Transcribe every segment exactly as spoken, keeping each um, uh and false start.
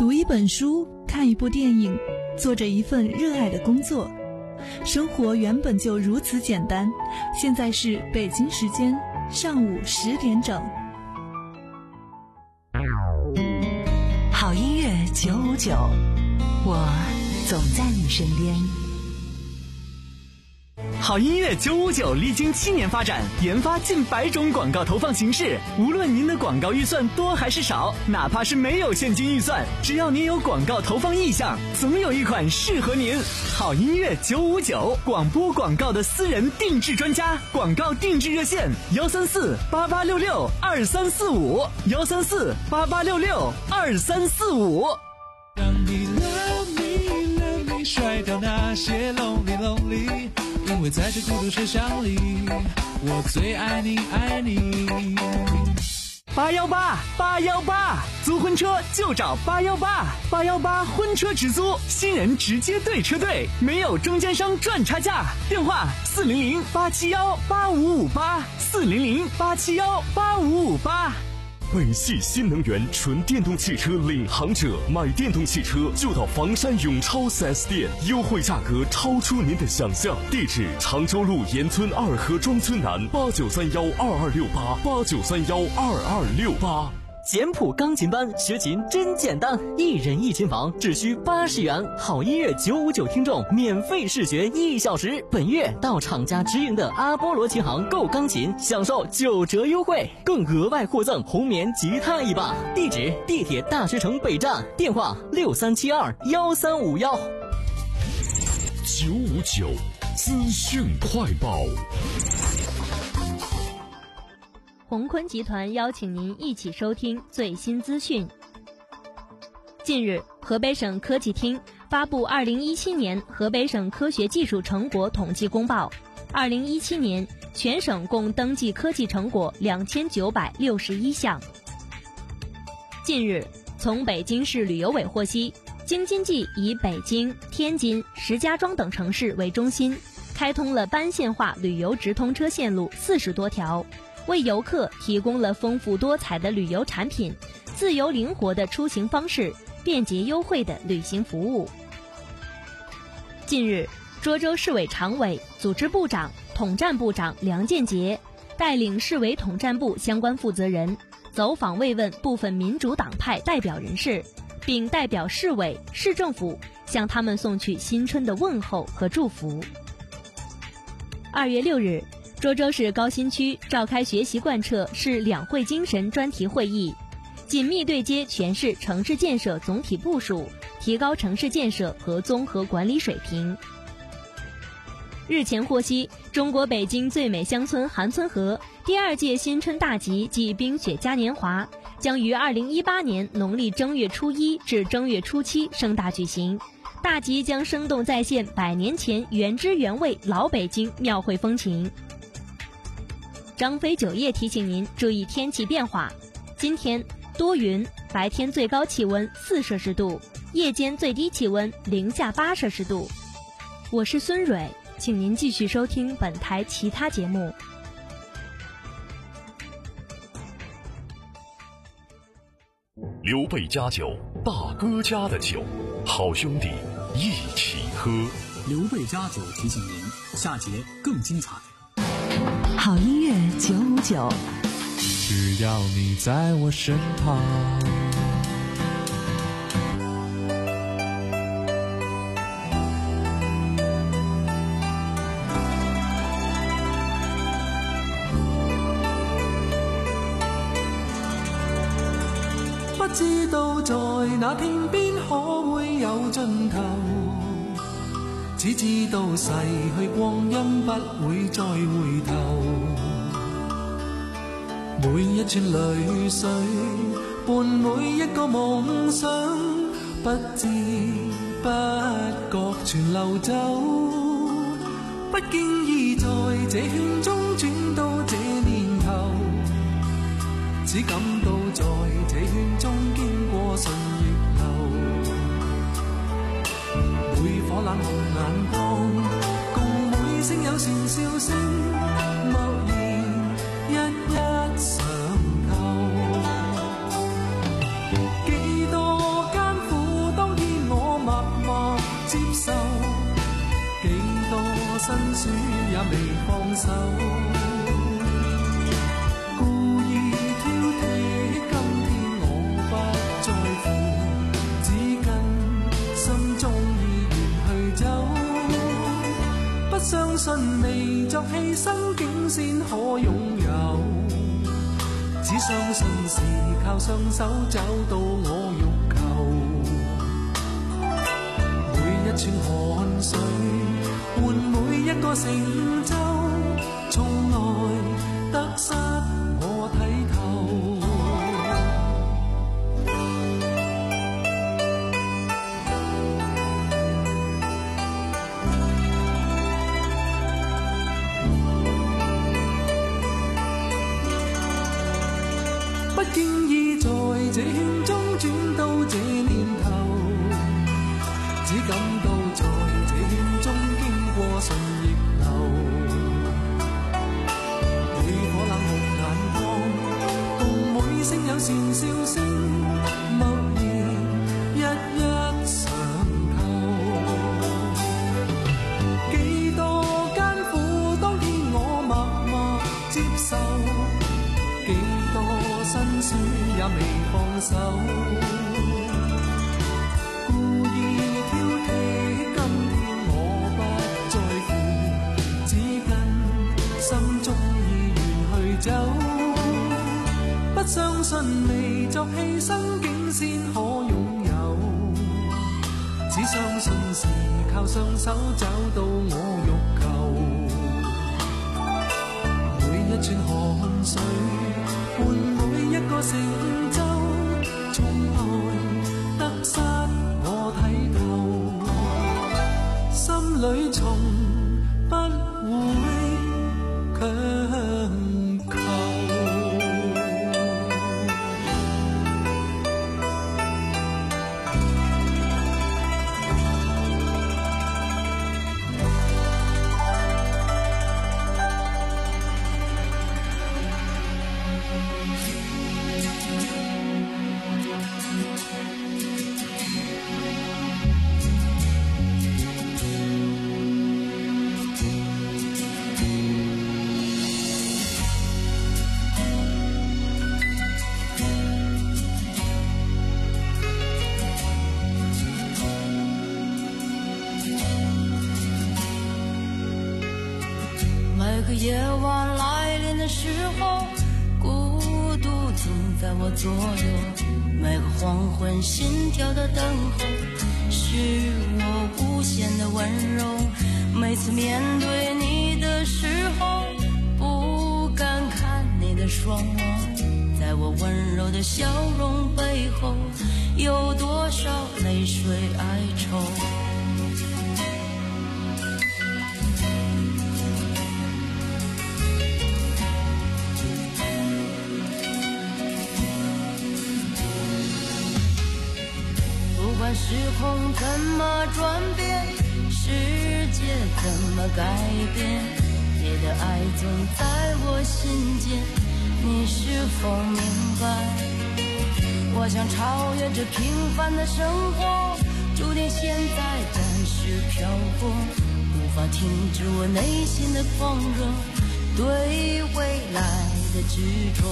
读一本书，看一部电影，做着一份热爱的工作。生活原本就如此简单。现在是北京时间上午十点整。 好音乐九五九，我总在你身边。 好音乐九五九历经七年发展，研发近百种广告投放形式。无论您的广告预算多还是少，哪怕是没有现金预算，只要您有广告投放意向，总有一款适合您。好音乐九五九，广播广告的私人定制专家，广告定制热线幺三四八八六六二三四五幺三四八八六六二三四五。 让你 love me love me， 甩掉那些 lonely lonely。因为在这孤独车厢里，我最爱你爱你。 八幺八八幺八，租婚车就找八幺八八幺八婚车直租，新人直接对车队，没有中间商赚差价。电话四零零八七幺八五五八四零零八七幺八五五八。 北汽新能源纯电动汽车领航者，买电动汽车就到房山永超 四 S 店，优惠价格超出您的想象。地址：常州路沿村二河庄村南，八九三幺二二六八八九三幺二二六八。 简谱钢琴班学琴真简单，一人一琴房只需八十元，好音乐九五九听众免费试学一小时。本月到厂家直营的阿波罗琴行购钢琴，享受九折优惠，更额外获赠红棉吉他一把。地址：地铁大学城北站，电话六三七二幺三五幺。 九五九资讯快报。 鸿坤集团邀请您一起收听最新资讯。近日，河北省科技厅发布二零一七年河北省科学技术成果统计公报。二零一七年，全省共登记科技成果两千九百六十一项。近日，从北京市旅游委获悉，京津冀以北京、天津、石家庄等城市为中心，开通了班线化旅游直通车线路四十多条。为游客提供了丰富多彩的旅游产品、自由灵活的出行方式、便捷优惠的旅行服务。近日，涿州市委常委、组织部长、统战部长梁建杰带领市委统战部相关负责人走访慰问部分民主党派代表人士，并代表市委、市政府向他们送去新春的问候和祝福。二月六日，涿州市高新区召开学习贯彻市两会精神专题会议，紧密对接全市城市建设总体部署，提高城市建设和综合管理水平。日前获悉，中国北京最美乡村韩村河第二届新春大集暨冰雪嘉年华将于二零一八年农历正月初一至正月初七盛大举行。大集将生动再现百年前原汁原味老北京庙会风情。张飞酒业提醒您注意天气变化，今天多云，白天最高气温四摄氏度，夜间最低气温零下八摄氏度。我是孙蕊，请您继续收听本台其他节目。 刘备家酒，大哥家的酒，好兄弟一起喝。 刘备家酒提醒您，下节更精彩。 好音乐九五九， 只要你在我身旁。 不知道在那天邊可會有盡頭，只知道逝去光陰不會再回頭。每一串淚水伴每一個夢想，不知不覺全流走。不經意在這圈中轉到這年頭，只感到在這圈中經過順逆流，每顆冷紅眼光，共每聲有善笑聲，默然一一嘗透。幾多艱苦手，故意挑剔，今天我不在乎，只跟心中意願去走，不相信未作犧牲竟先可擁有，只相信是靠雙手找到我欲求，每一串汗水換每一個成就，從來得失我睇透。不經意在這圈中轉到這念頭，只感到在這圈中經過順逆流，每顆冷酷眼光共每聲有善笑聲，默然一一嘗透。幾多艱苦當天我默默接受，幾多辛酸也未放手，故意挑剔，今天我不在乎，只跟心中意願去走，不相信未作犧牲竟先可擁有，只相信是靠雙手找到我欲求，每一串汗水換每一個成就，從來得失我睇透，心裏從不會強求。 每个夜晚来临的时候，孤独总在我左右，每个黄昏心跳的等候，是我无限的温柔。每次面对你的时候，不敢看你的双眸，在我温柔的笑容背后，有多少泪水哀愁。不管时空怎么转变，世界怎么改变，你的爱总在我心间，你是否明白？我想超越这平凡的生活，注定现在暂时漂泊，无法停止我内心的狂热，对未来的执着。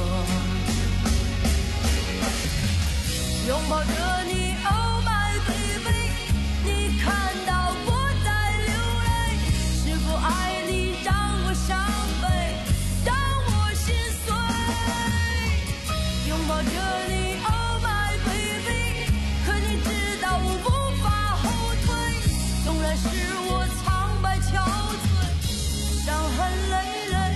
拥抱着你 Oh my baby， 你看到我在流泪，是否爱你让我伤悲，让我心碎。拥抱着你 Oh my baby， 可你知道我无法后退，纵然是我苍白憔悴，伤痕累累。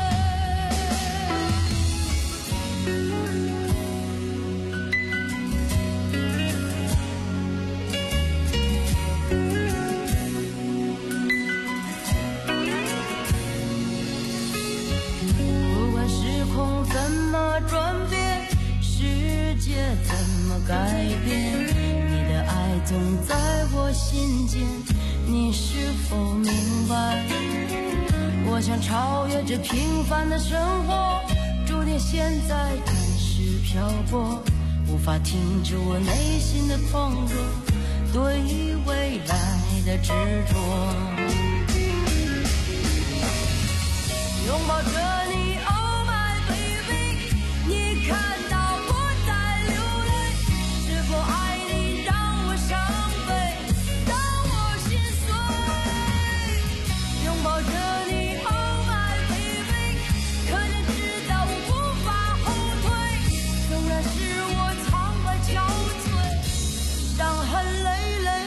怎么转变，世界怎么改变，你的爱总在我心间，你是否明白？我想超越这平凡的生活，注定现在暂时漂泊，无法停止我内心的狂热，对未来的执着。 拥抱着你 Oh my baby， 你看到我在流泪，是否爱你让我伤悲，让我心碎，拥抱着你 Oh my baby， 可能知道我无法后退，纵然是我苍白憔悴，伤痕累累，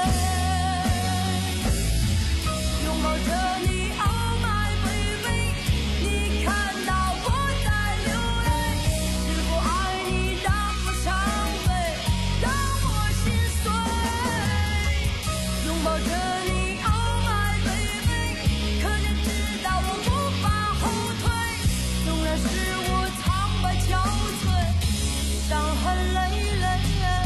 拥抱着你 Oh my baby， 你看到我在流泪，是否爱你让我伤悲，让我心碎，拥抱着你 Oh my baby， 可能知道我无法后退，纵然是我苍白憔悴，伤痕累累。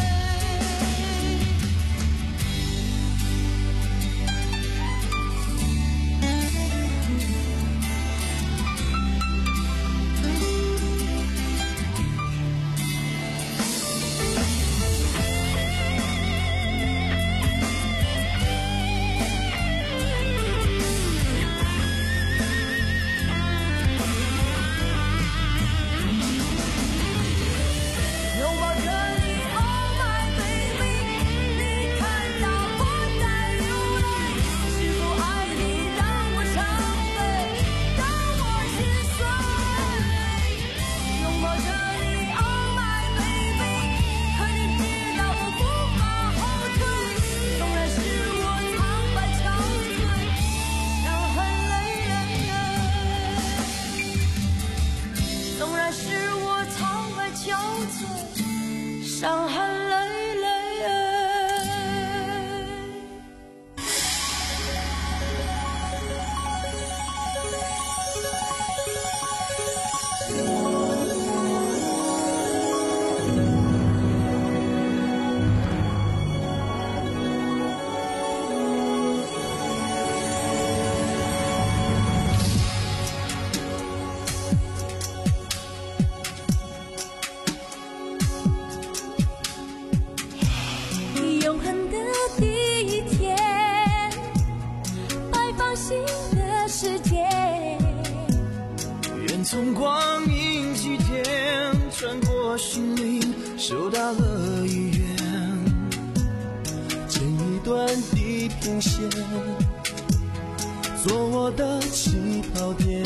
拥抱着你 Oh my baby， 你看到我在流泪，是否爱你让我伤悲，让我心碎，拥抱着你 Oh my baby， 可你知道我无法后退，纵然是我苍白憔悴，伤痕累累，纵然是我苍白憔悴，伤痕累累。 永恒的第一天，摆放新的世界。 愿从光阴起点穿过心灵，收到了意愿，剪一段地平线，做我的起跑点。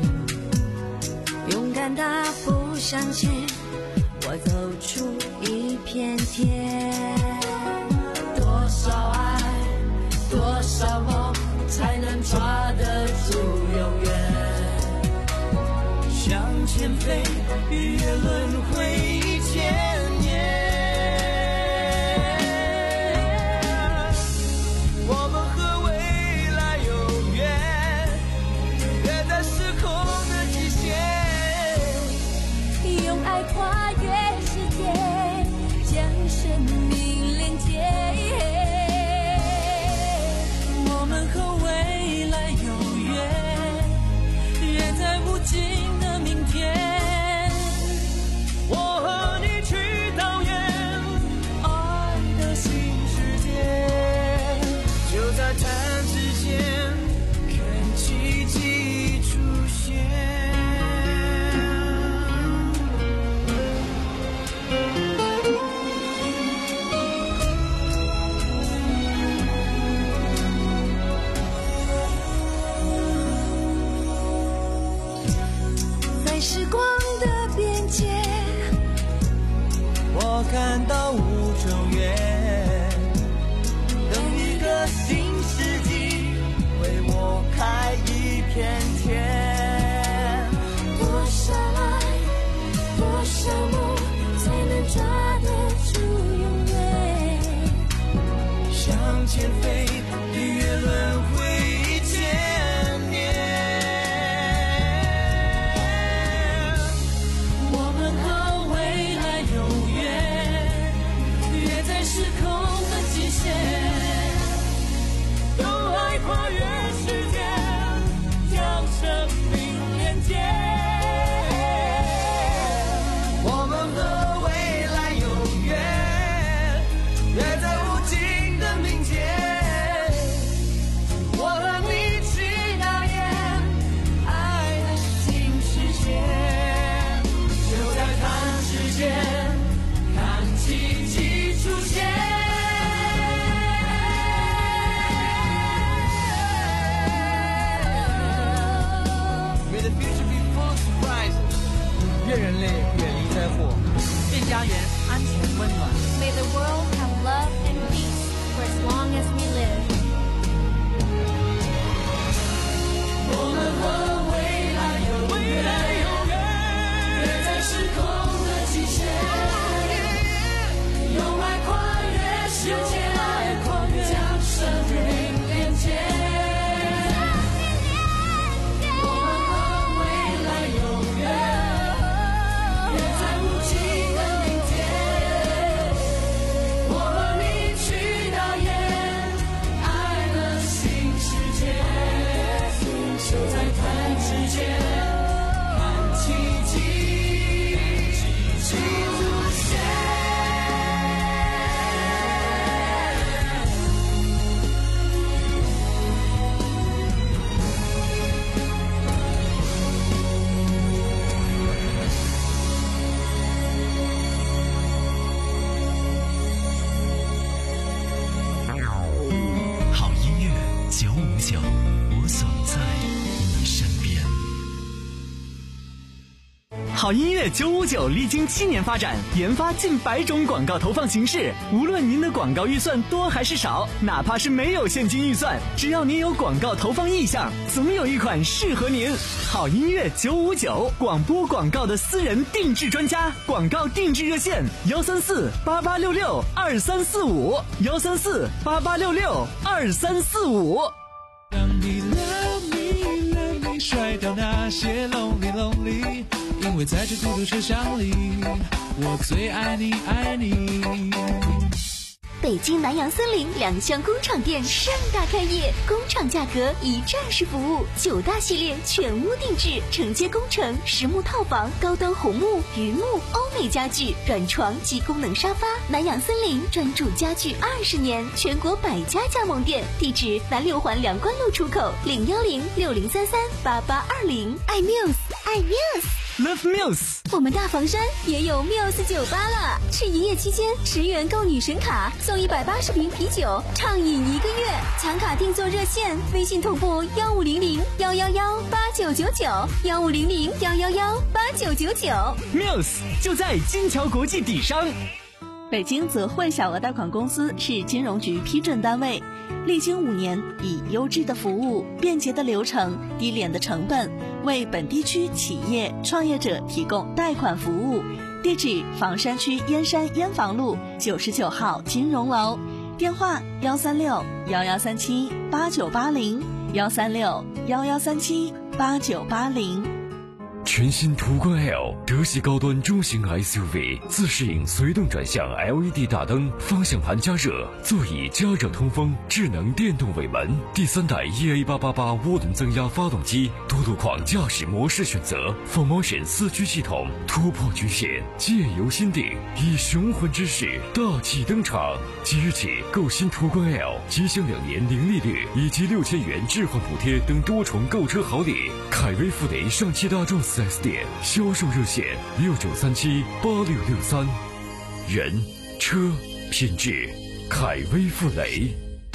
勇敢大步向前，我走出一片天。 多少爱，多少梦，才能抓得住永远？ 向前飞，日月轮回一千年。我们和未来有约，约在时空的极限。 用爱跨越世界，将生命连接。 我们和未来有约，约在无尽的明天。我和你去导演爱的新世界，就在弹指间看奇迹出现。 在时光的边界， 我看到五种月，等一个新世纪为我开一片天。 多少爱，多少梦，才能抓得住永远？ 向前飞，日月轮回一千年。我们和未来有约，约在时空的极限。用爱跨越时间，将生命连接。我们和未来有约，约在无尽的明天。我家园安全温暖。 May the world have love and peace for as long as we live. 我们和未来永远永远约在时空的极限，用爱跨越时间，将生命连接。我们和未来永远约在无尽的明天。我和你去导演爱的新世界，就在弹指间看奇迹，奇迹出现。 好音乐九五九，我总在你身边。 好音乐九五九历经七年发展，研发近百种广告投放形式。无论您的广告预算多还是少，哪怕是没有现金预算，只要您有广告投放意向，总有一款适合您。好音乐九五九，广播广告的私人定制专家，广告定制热线幺三四八八六六二三四五幺三四八八六六二三四五。 让你 love me love me 甩掉那些 lonely lonely， 因为在这孤独车厢里，我最爱你爱你。 北京南洋森林两厢工厂店盛大开业，工厂价格一站式服务，九大系列全屋定制，承接工程、实木套房、高端红木、榆木、欧美家具、软床及功能沙发。南洋森林专注家具二十年，全国百家加盟店，地址南六环梁关路出口，零幺零六零三三八八二零。爱 Muse， 爱 Muse。Love Muse， 我们大房山也有 Muse 酒吧了，是营业期间十元购女神卡送一百八十瓶啤酒，畅饮一个月。抢卡订座热线：微信同步幺五零零幺幺幺八九九九幺五零零幺幺幺八九九九。 Muse 就在金桥国际底商。 北京泽汇小额贷款公司是金融局批准单位，历经五年，以优质的服务、便捷的流程、低廉的成本，为本地区企业创业者提供贷款服务。地址：房山区燕山燕房路九十九号金融楼，电话：幺三六幺幺三七八九八零幺三六幺幺三七八九八零。 全新途观 L 德系高端中型 S U V， 自适应随动转向 L E D 大灯，方向盘加热，座椅加热通风，智能电动尾门，第三代 E A 八八八涡轮增压发动机，多路况驾驶模式选择 ，Full Motion 四驱系统，突破局限，借由心定，以雄浑之势大气登场。即日起购新途观 L， 即享两年零利率以及六千元置换补贴等多重购车好礼。凯威富雷上汽大众四 S 店销售热线六九三七八六六三。人车品质，凯威富雷。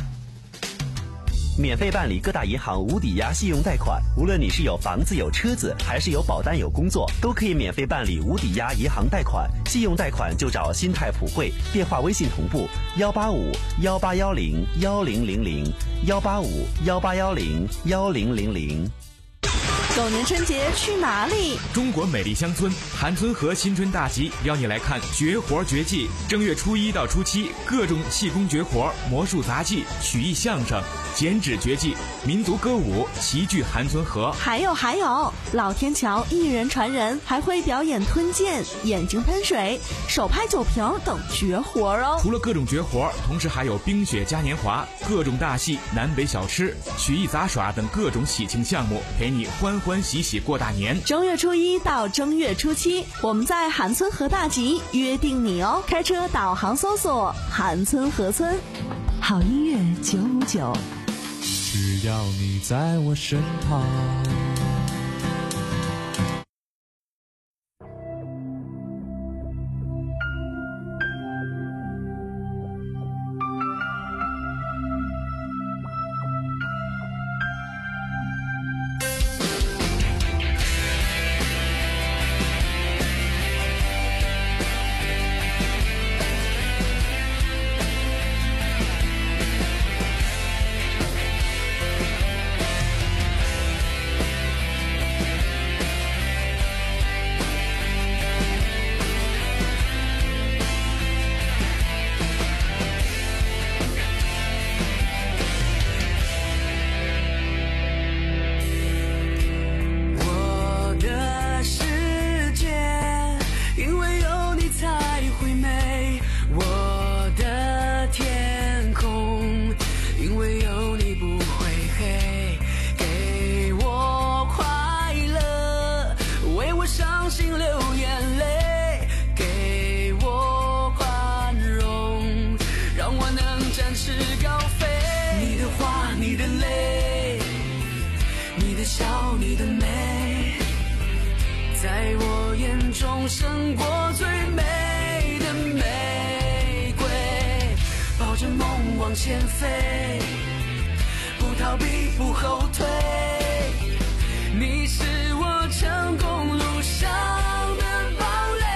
免费办理各大银行无抵押信用贷款，无论你是有房子有车子，还是有保单有工作，都可以免费办理无抵押银行贷款。信用贷款就找新泰普惠，电话微信同步幺八五幺八幺零幺零零零幺八五幺八幺零幺零零零。 狗年春节去哪里？ 中国美丽乡村韩村河新春大集邀你来看绝活绝技。正月初一到初七，各种气功绝活、魔术杂技、曲艺相声、剪纸绝技、民族歌舞齐聚韩村河。 还有还有，老天桥一人传人，还会表演吞剑、眼睛喷水、手拍酒瓶等绝活哦。 除了各种绝活，同时还有冰雪嘉年华、各种大戏、南北小吃、曲艺杂耍等各种喜庆项目，陪你欢欢喜喜过大年。 正月初一到正月初七，我们在韩村河大集约定你哦。开车导航搜索韩村河村。 好音乐九五九， 只要你在我身旁。 中胜过最美的玫瑰，抱着梦往前飞，不逃避不后退，你是我成功路上的堡垒，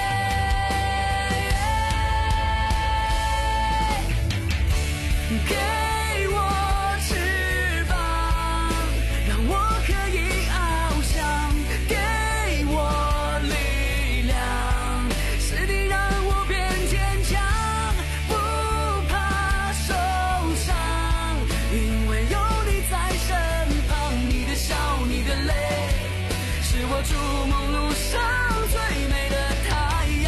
给我翅膀让我可以翱翔，给我力量使你让我变坚强，不怕受伤，因为有你在身旁，你的笑你的泪是我筑梦路上最美的太阳。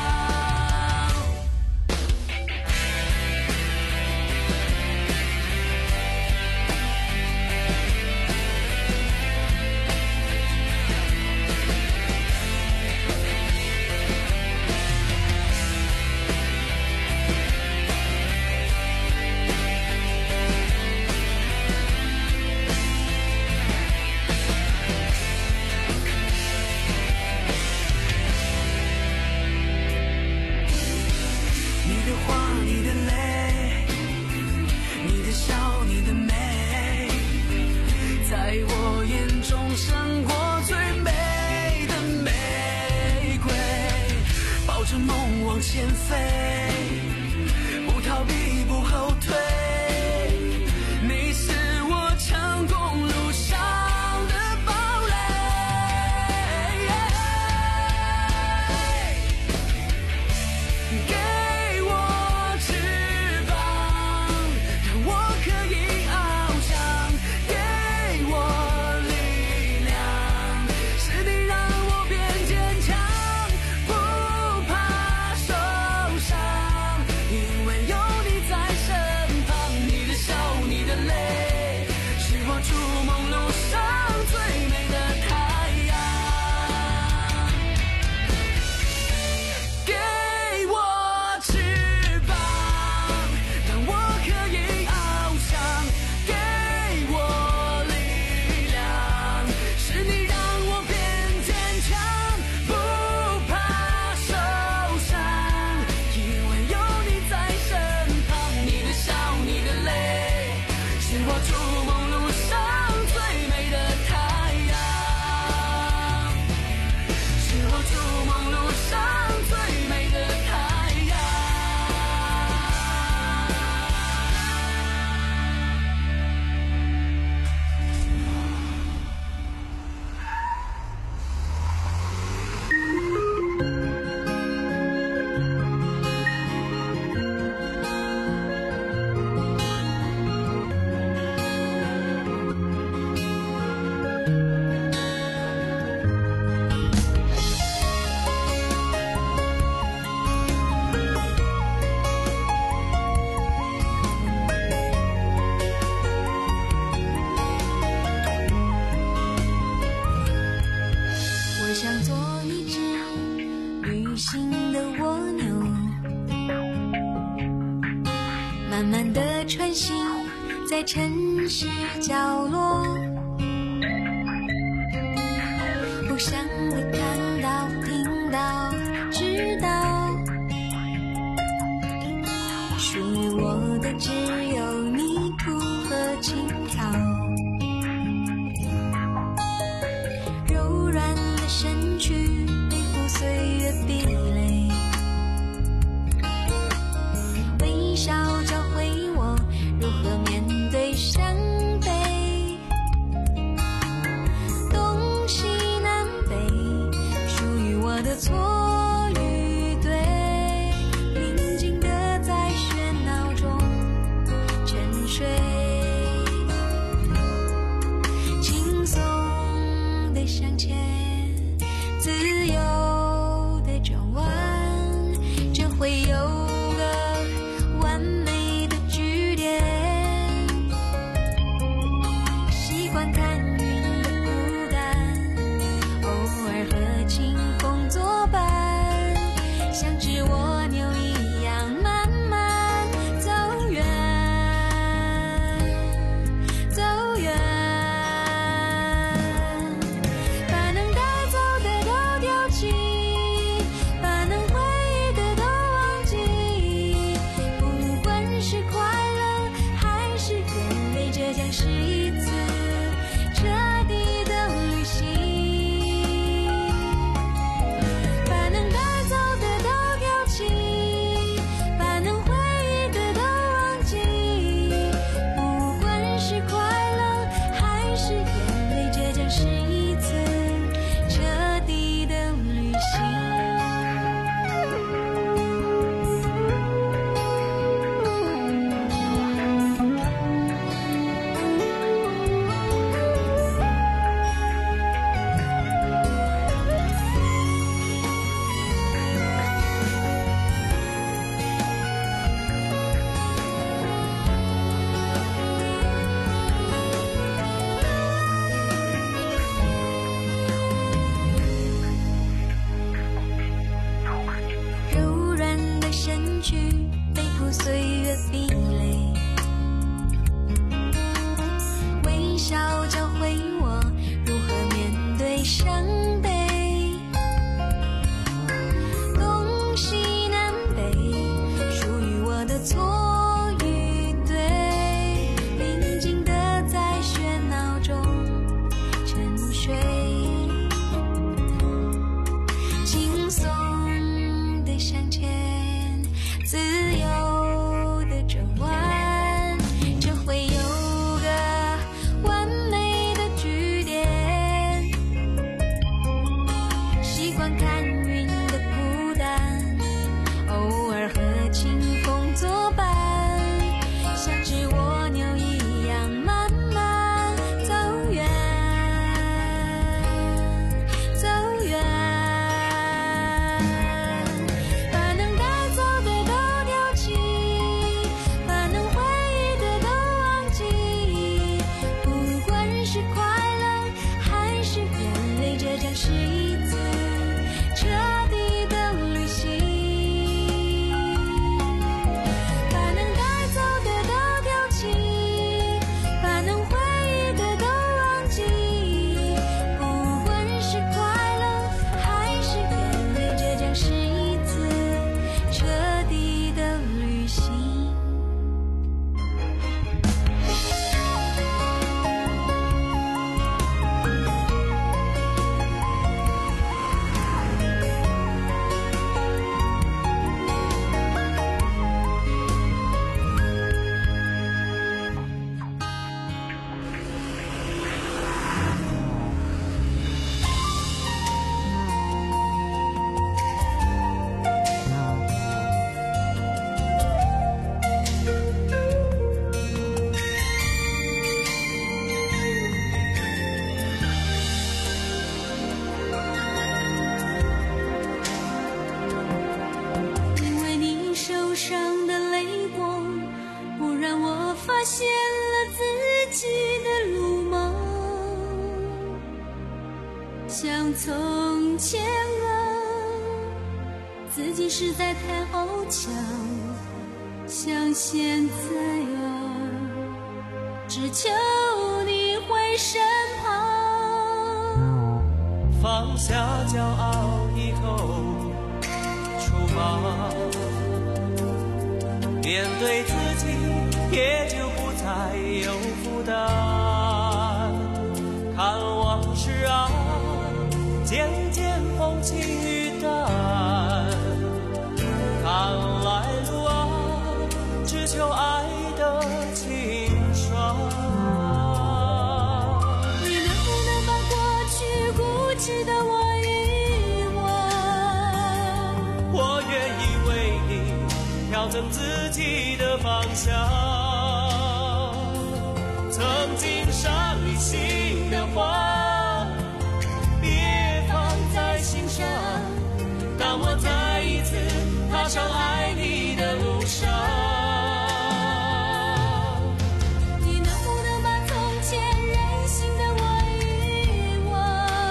你的话你的泪，你的笑你的美，在我眼中胜过最美的玫瑰，抱着梦往前飞，不逃避不后退，你是我成功路上的堡垒，给我翅膀让我可以翱翔，给我力量使你让我变坚强，不怕受伤，因为有你在身旁，你的笑你的泪是我筑梦路上最美的太阳，给我翅膀让我可以翱翔，给我力量使你让我变坚强，不怕受伤，因为有你在身旁，你的笑你的泪是我筑梦路上最美的太阳，是我筑梦路上最美的太阳。 我想做一只旅行的蜗牛，慢慢地穿行在城市角落，不想会看到、听到、知道，属于我的只有泥土和青草。柔软的身躯背负岁月壁垒，微笑教会我如何面对伤悲，东西南北属于我的错与对，平静地在喧闹中沉睡，轻松地向前，自由地转弯，这会有个完美的句点。习惯看云的孤单，偶尔和清风作伴，像只蜗牛一样慢慢走远，走远。把能带走的都丢弃。 自由的转弯，这会有个完美的句点。习惯看云的孤单，偶尔和清风作伴，像只蜗牛一样慢慢走远，走远。把能带走的都丢弃，把能回忆的都忘记，不管是快乐还是眼泪，这将是一次彻底的旅行。把能带走的都丢弃，把能回忆的都忘记，不管是快乐还是眼泪，这将是一次彻底的旅行。因为你受伤的泪光，不让我发现了自己的鲁莽，像从前啊，自己实在太好强，像现在啊，只求你回身旁。 放下骄傲以后出发，面对自己也就不再有负担。看往事啊，渐渐风轻云淡。看来路啊，只求爱的清爽。 你能不能把过去固执的我遗忘？ 我愿意为你调整自己的方向，曾经伤你心的话，别放在心上。当我再一次踏上爱你的路上， 你能不能把从前任性的我遗忘？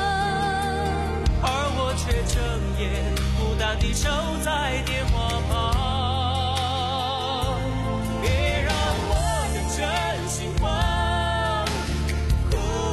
而我却整夜孤单地守在电话旁。别让我的真心话枯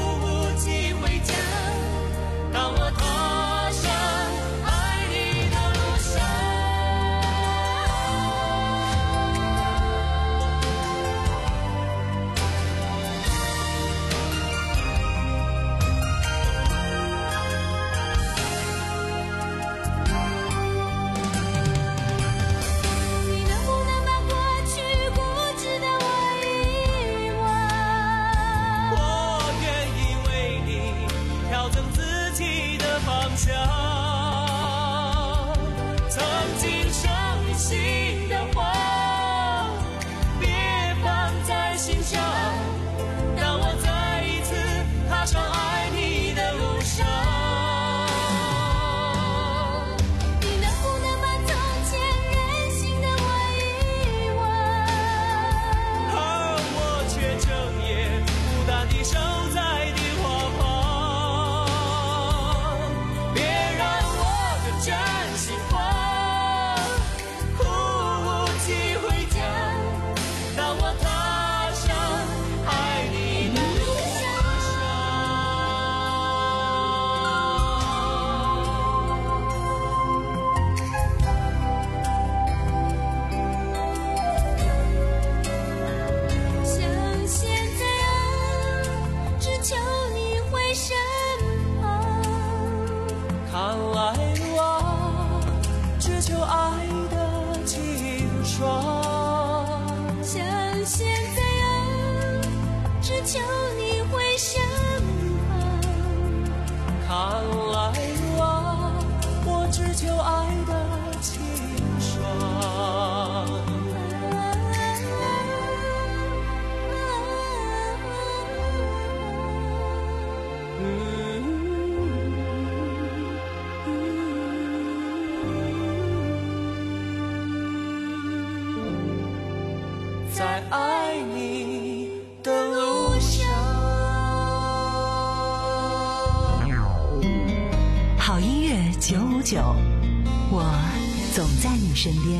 你身边。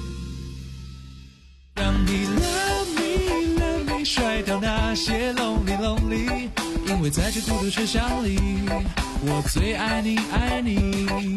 让你 love me love me 甩掉那些 lonely lonely， 因为在这孤独车厢里，我最爱你爱你。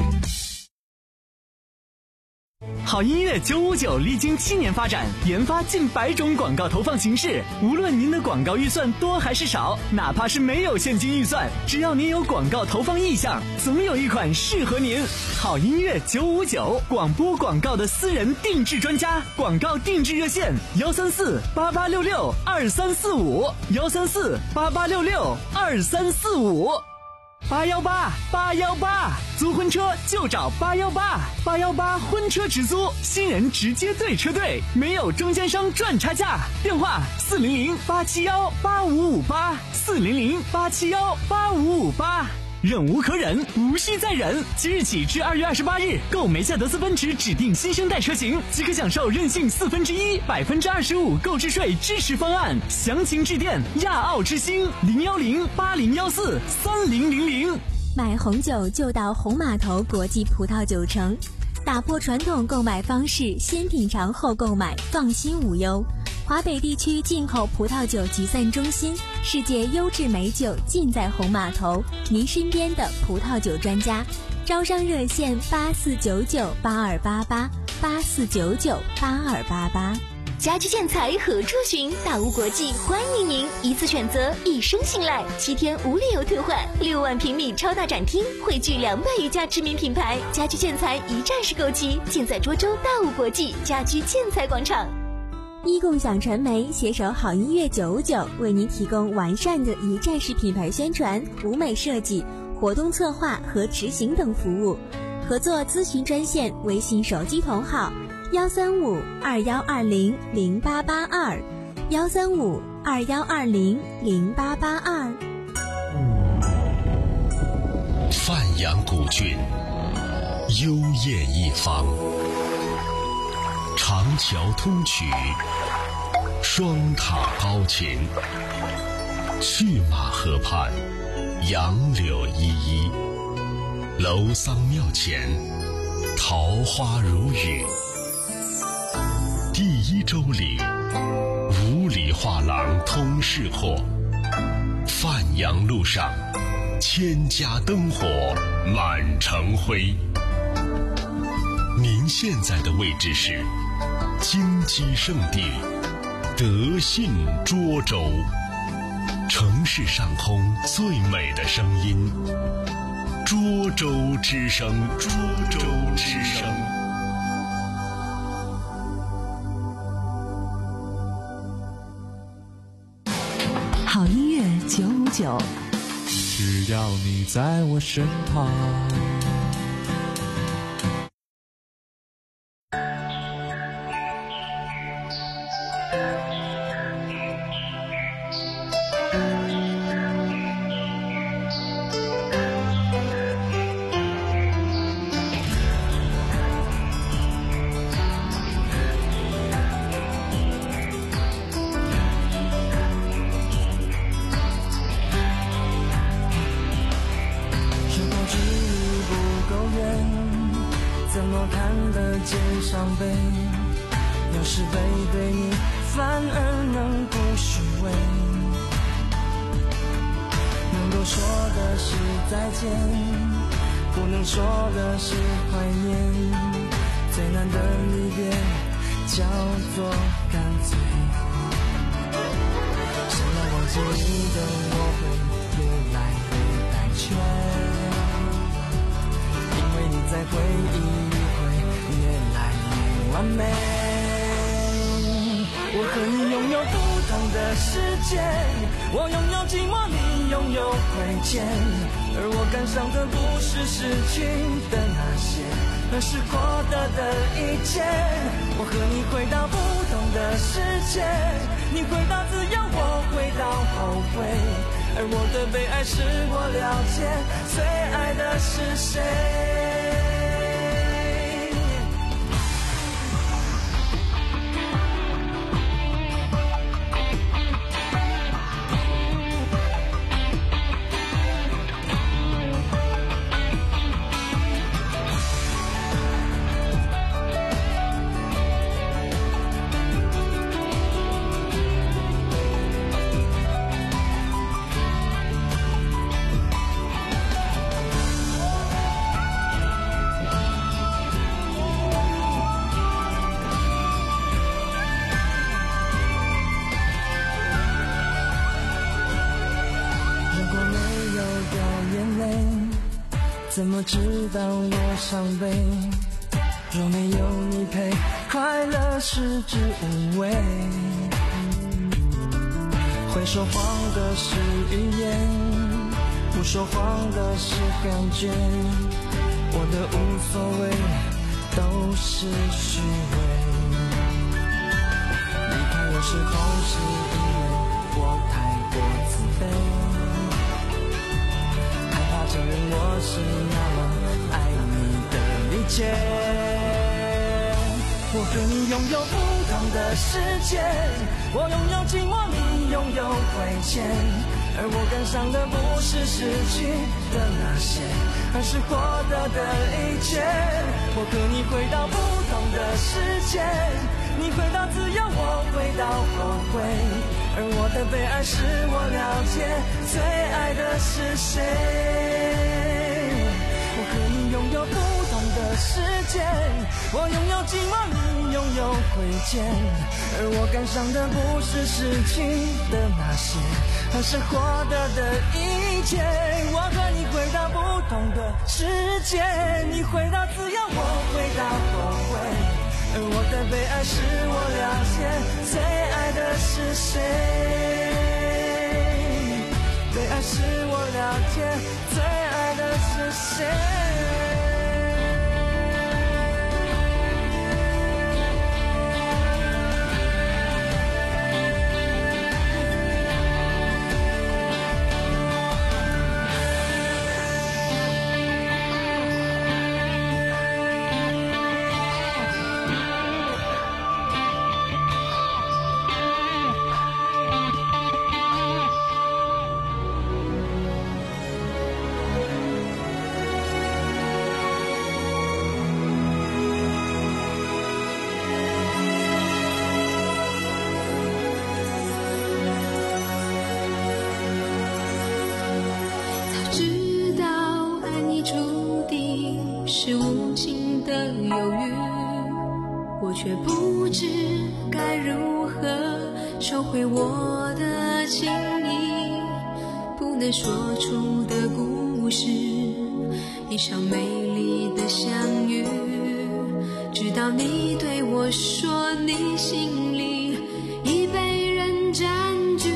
好音乐九五九历经七年发展，研发近百种广告投放形式。无论您的广告预算多还是少，哪怕是没有现金预算，只要您有广告投放意向，总有一款适合您。好音乐九五九，广播广告的私人定制专家，广告定制热线：幺三四八八六六二三四五，幺三四八八六六二三四五。八幺八八幺八，租婚车就找八幺八，八幺八婚车直租，新人直接对车队，没有中间商赚差价。电话四零零八七幺八五五八，四零零八七幺八五五八。忍无可忍，无需再忍。即日起至二月二十八日，购梅赛德斯奔驰指定新生代车型，即可享受任性四分之一、百分之二十五购置税支持方案。详情致电亚奥之星零幺零八零幺四三零零零。 买红酒就到红码头国际葡萄酒城，打破传统购买方式，先品尝后购买，放心无忧。华北地区进口葡萄酒集散中心，世界优质美酒尽在红码头，您身边的葡萄酒专家。招商热线八四九九八二八八八四九九八二八八。 家居建材何处寻？大屋国际欢迎您，一次选择，一生信赖，七天无理由退换。六万平米超大展厅，汇聚两百余家知名品牌，家居建材一站式购齐，尽在涿州大屋国际家居建材广场。 一共享传媒携手好音乐九五九，为您提供完善的一站式品牌宣传、舞美设计、活动策划和执行等服务。合作咨询专线：微信手机同号幺三五二幺二零零八八二，幺三五二幺二零零八八二。 范阳古郡，幽艳一方。长桥通衢，双塔高擎，去马河畔，杨柳依依，楼桑庙前，桃花如雨。第一周里，五里画廊通市货，范阳路上，千家灯火满城辉。您现在的位置是金鸡圣地德信涿州，城市上空最美的声音，涿州之声，涿州之声。 好音乐九五九， 只要你在我身旁。 而是获得的一切，我和你回到不同的世界，你回到自由，我回到后悔，而我的被爱是我了解最爱的是谁。 知道我伤悲，若没有你陪，快乐食之无味。会说谎的是语言，不说谎的是感觉，我的无所谓都是虚伪。离开有时候是因为我太过自卑，害怕承认我是那么爱你的理解。我和你拥有不同的世界，我拥有寂寞，你拥有亏欠，而我感伤的不是失去的那些，而是获得的一切。我和你回到不同的世界，你回到自由，我回到后悔，而我的悲哀是我了解最爱的是谁。我和你拥有不同的世界，我拥有寂寞，你拥有亏欠，而我感伤的不是失去的那些，而是获得的一切。我和你回到不同的世界，你回到自由，我回到后悔，而我的悲哀是我了解最爱的是谁。悲哀是我了解最爱的是谁。 是无情的犹豫，我却不知该如何收回我的情意，不能说出的故事，一场美丽的相遇，直到你对我说你心里已被人占据。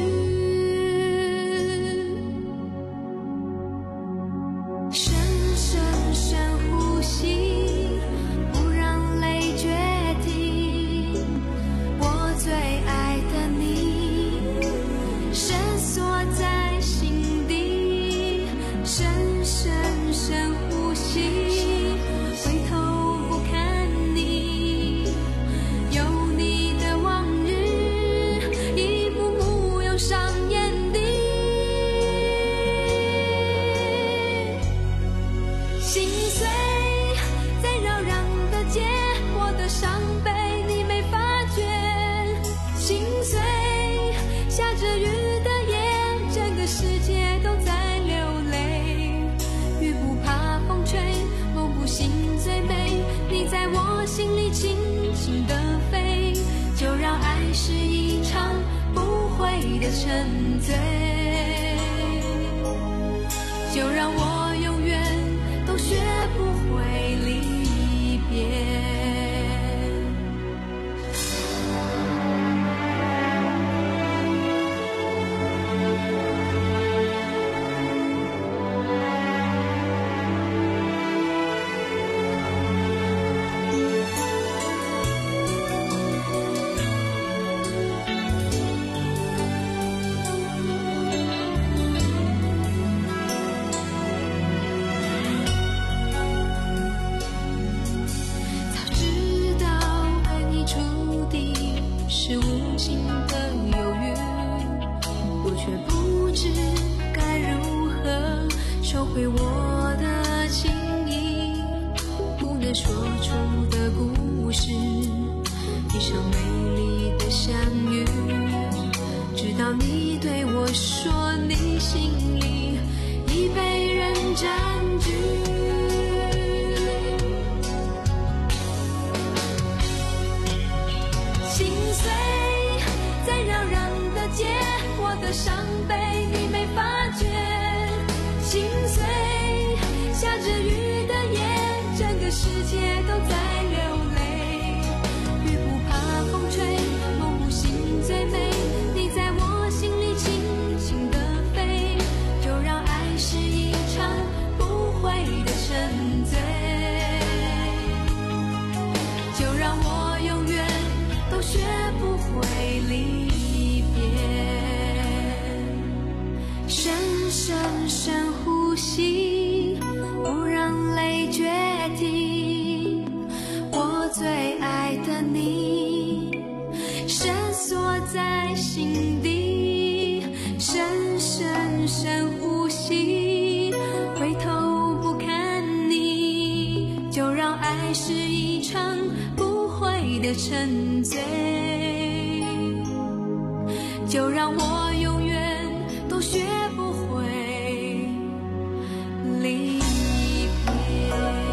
沉醉，就让我永远都学不会离别。收回我的情意，不能说出的故事，一场美丽的相遇，直到你对我说你心里已被人占据。心碎在扰攘的街，我的伤悲你没发觉，心碎下着雨学不会离别。深深深呼吸，不让泪决堤。我最爱的你，深锁在心底。深深深呼吸，回头不看你，就让爱是一场不悔的沉醉，就让我永远都学不会离别。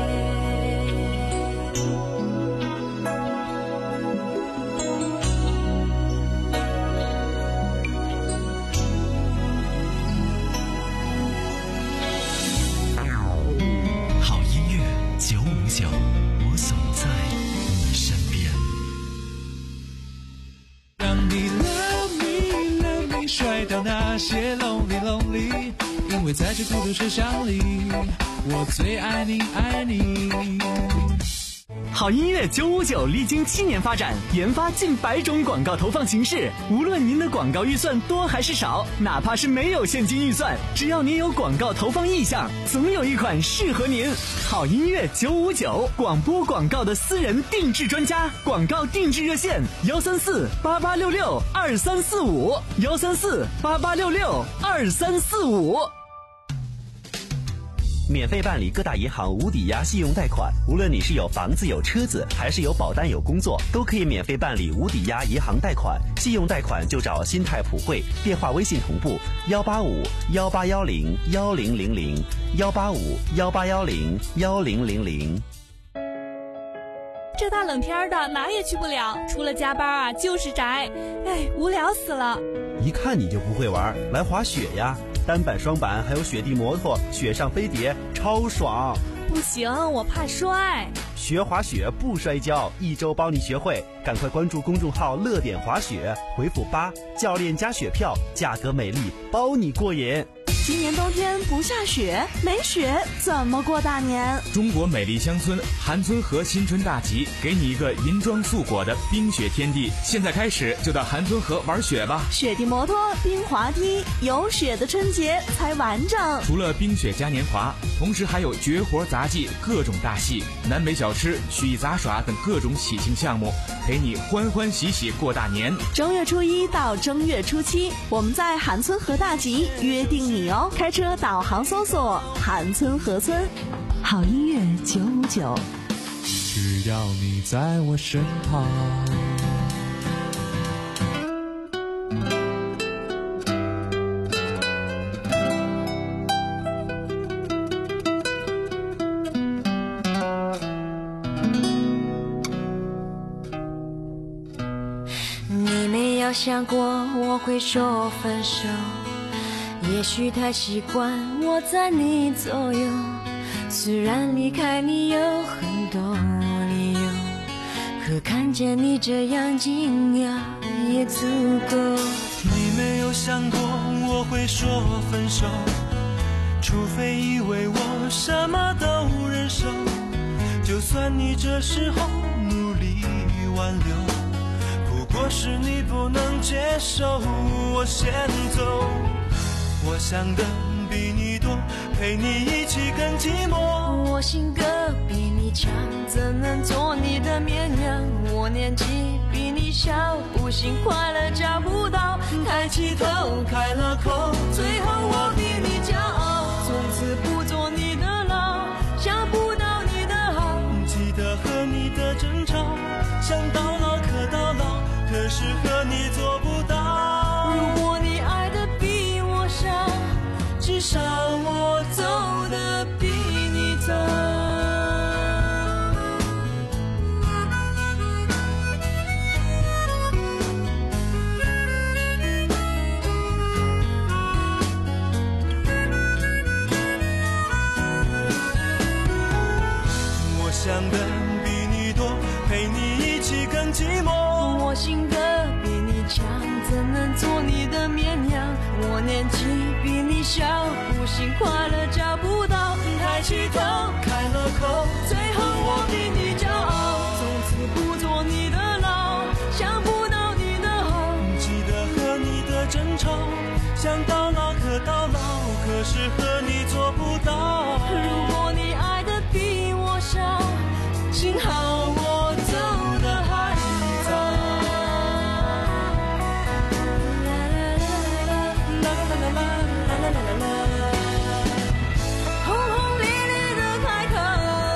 好音乐九五九，我总在你身边。 让你 love me love me 甩掉那些 lonely lonely， 因为在这孤独车厢里，我最爱你爱你。 好音乐九五九历经七年发展，研发近百种广告投放形式。无论您的广告预算多还是少，哪怕是没有现金预算，只要您有广告投放意向，总有一款适合您。好音乐九五九，广播广告的私人定制专家，广告定制热线幺三四八八六六二三四五幺三四八八六六二三四五。 免费办理各大银行无抵押信用贷款，无论你是有房子有车子，还是有保单有工作，都可以免费办理无抵押银行贷款。信用贷款就找新泰普惠，电话微信同步幺八五幺八幺零幺零零零幺八五幺八幺零幺零零零。 这大冷天的哪也去不了，除了加班啊就是宅，哎，无聊死了。 一看你就不会玩，来滑雪呀！单板、双板，还有雪地摩托、雪上飞碟，超爽！ 不行，我怕摔。 学滑雪不摔跤，一周帮你学会。赶快关注公众号“乐点滑雪”，回复八，教练加雪票，价格美丽，包你过瘾。 今年冬天不下雪，没雪怎么过大年？ 中国美丽乡村韩村河新春大集，给你一个银装素裹的冰雪天地。现在开始就到韩村河玩雪吧！ 雪地摩托、冰滑梯，有雪的春节才完整。 除了冰雪嘉年华，同时还有绝活杂技、各种大戏、南北小吃、曲艺杂耍等各种喜庆项目，陪你欢欢喜喜过大年。 正月初一到正月初七，我们在韩村河大集约定你哦。开车导航搜索韩村河村。 好音乐九五九， 只要你在我身旁。 你没有想过我会说分手，也许太习惯我在你左右，虽然离开你有很多理由，可看见你这样惊讶也足够。 你没有想过我会说分手，除非以为我什么都忍受，就算你这时候努力挽留，不过是你不能接受我先走。我想的比你多，陪你一起更寂寞。 我性格比你强，怎能做你的绵羊？我年纪比你小，不信快乐找不到。抬起头，开了口，最后我比你骄傲。从此不做你的牢，想不到你的好。 记得和你的争吵，想到老可到老，可是和你做不到。 如果你爱的比我少，至少我走的比你早。 我想的比你多，陪你一起更寂寞。 我性格比你强，怎能做你的绵羊？我年纪比你小，不信快乐找不到。抬起头，开了口，最后我比你骄傲。从此不做你的牢，想不是和你做不到。 如果你爱的比我少，幸好我走得还早。啦啦啦啦啦啦啦啦啦啦，轰轰烈烈的开口，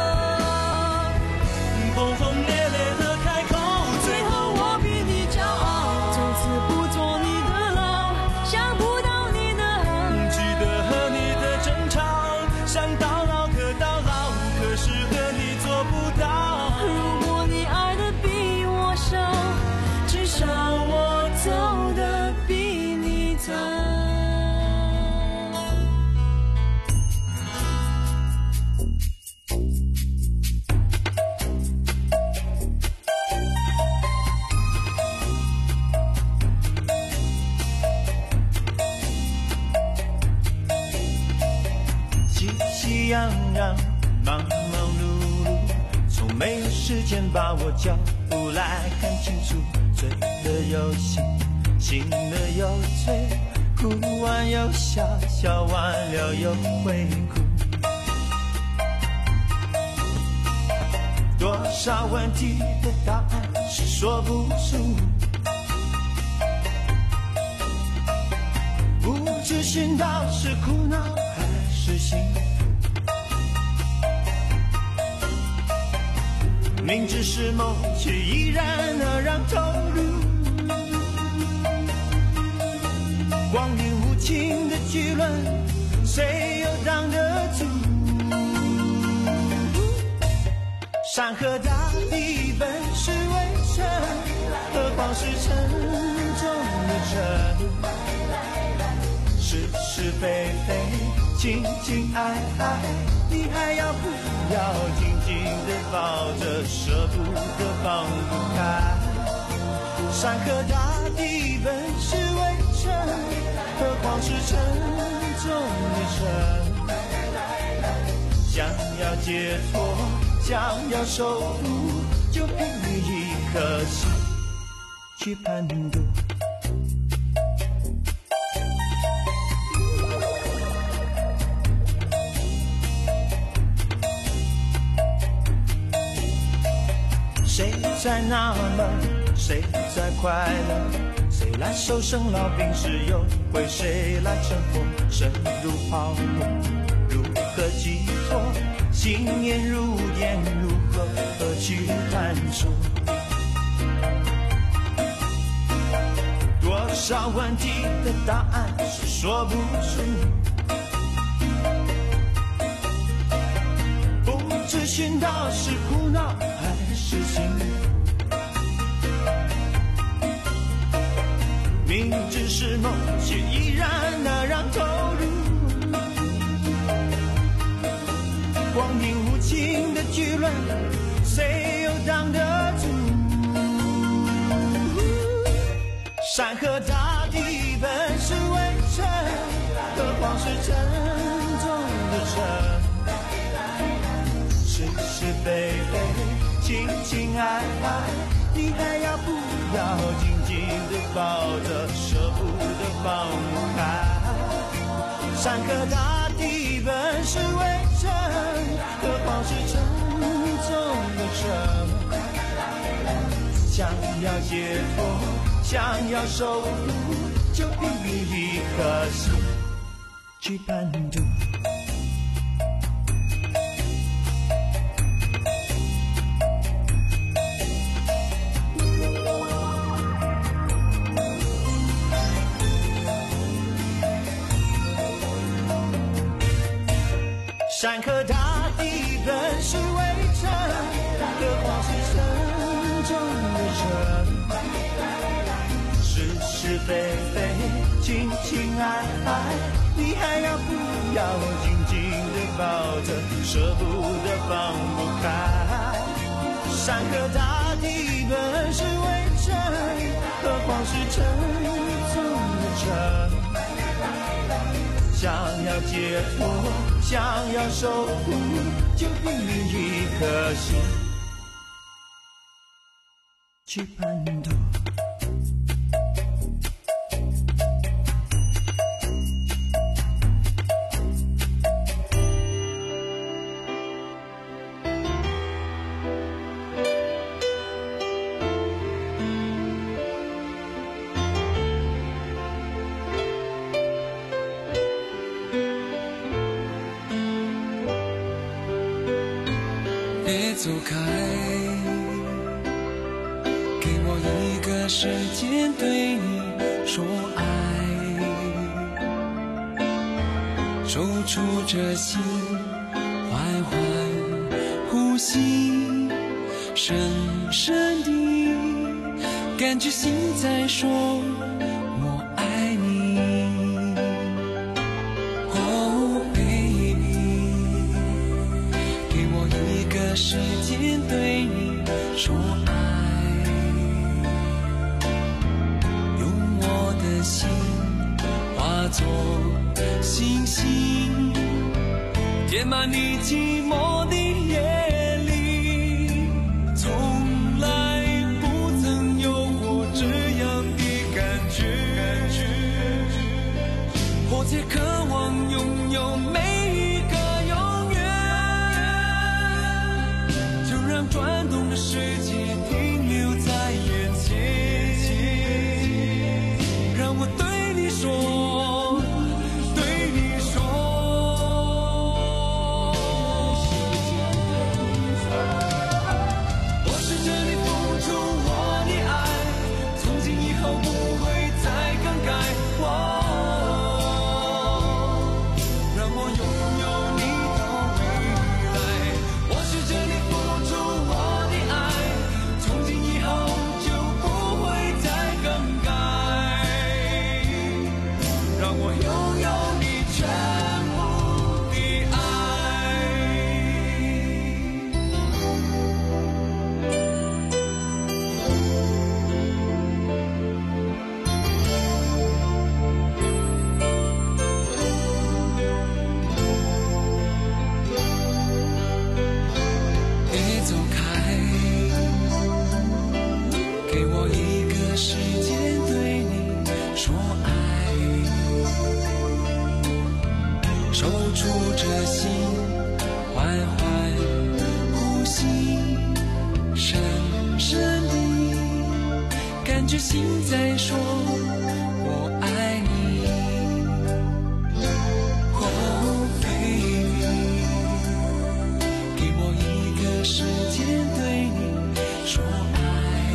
轰轰烈烈的开口， 最后我比你骄傲，从此不做你的牢，想不到你的好， 记得和你的争吵，想到老可到老，可是和你做不到。 如果你爱的比我少，至少我走得比你早。 喜喜洋洋，忙忙碌碌，从没有时间把我叫出来看清楚。醉了又醒，醒了又醉，哭完又笑，笑完了又会哭。多少问题的答案是说不出，不知寻到是苦恼还是幸福。明知是梦，却依然而然投入。光阴无情的巨轮，谁又挡得住？山河大地本是微尘，何况是沉重的尘。是是非非，情情爱爱，你还要不要紧紧地抱着，舍不得放不开。山河大地本是微尘，何况是沉重的尘。想要解脱，想要守护，就凭你一颗心去攀渡。谁在纳闷，谁在快乐？谁来受生老病死忧？为谁来乘风深入泡沫？如何寄托？心念如电，如何去探索？多少问题的答案是说不出，不知寻到是苦恼还是幸福。明知是梦，却依然那样投入。光阴无情的巨轮，谁又挡得住？山河大地本是微尘，何况是沉重的尘。是是非非，情情爱爱，你还要不要紧紧地抱着，舍不得放不开。山河大地本是微尘，何况是沉重的尘。想要解脱，想要守护，就凭你一颗心去攀渡。山河大地本是微尘，何况是沉重的尘。是是非非，情情爱爱，你还要不要紧紧地抱着，舍不得放不开。山河大地本是微尘，何况是沉重的尘。想要解脱，想要守护，就凭你一颗心去攀渡。 走开，给我一个时间对你说爱，守住这心，缓缓呼吸，深深地感觉心在说我爱你。Oh baby， 给我一个时间对你说爱，用我的心化作星星，填满你寂寞的夜里，从来不曾有过这样的感觉，迫切渴望拥有每一个永远，就让转动的世界停留在眼前，让我对你说，对你说，我试着你付出我的爱，从今以后不会再更改，哦，让我拥有你的未来。我试着你付出我的爱，从今以后就不会再更改，让我拥有你全部的爱。别走开，给我一个时间对你说爱，守住这心，缓缓呼吸，深深地感觉心在说我爱你。Oh baby， 给我一个时间对你说爱，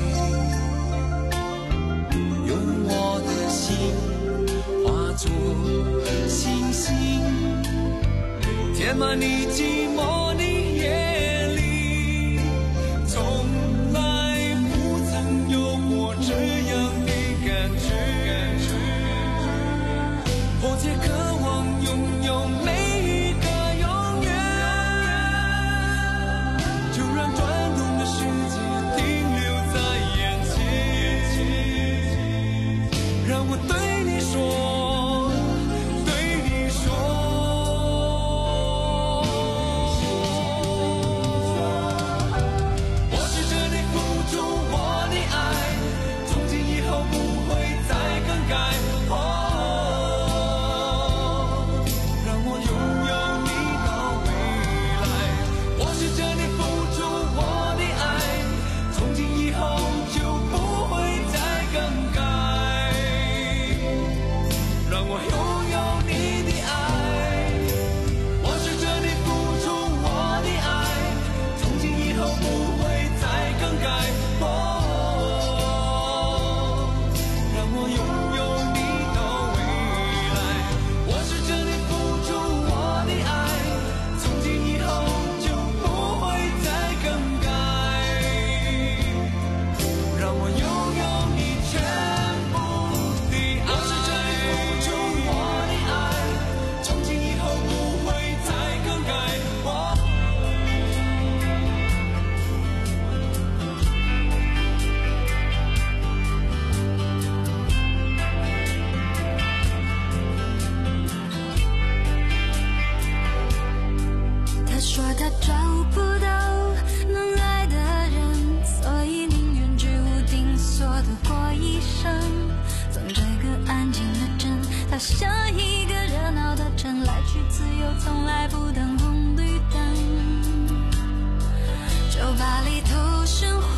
用我的心化作星星，填满你寂寞的夜里，从来不曾有过这样的感觉，迫切渴望拥有每一个永远，就让转动的世界停留在眼前，让我对你说，对你说，我试着你付出我的爱，从今以后不会再更改，哦，让我拥有你的未来。我试着你付出我的爱，从今以后就不会再更改，让我拥有你的爱。我试着你付出我的爱，从今以后不会再更改，哦，让我拥有你的未来。我试着你付出我的爱，从今以后就不会再更改，让我拥有你全部的爱。我试着你付出我的爱，从今以后不会再更改，哦， 他说他找不到能爱的人，所以宁愿居无定所的过一生。从这个安静的镇，他像一个热闹的城，来去自由，从来不等红绿灯。酒吧里头生活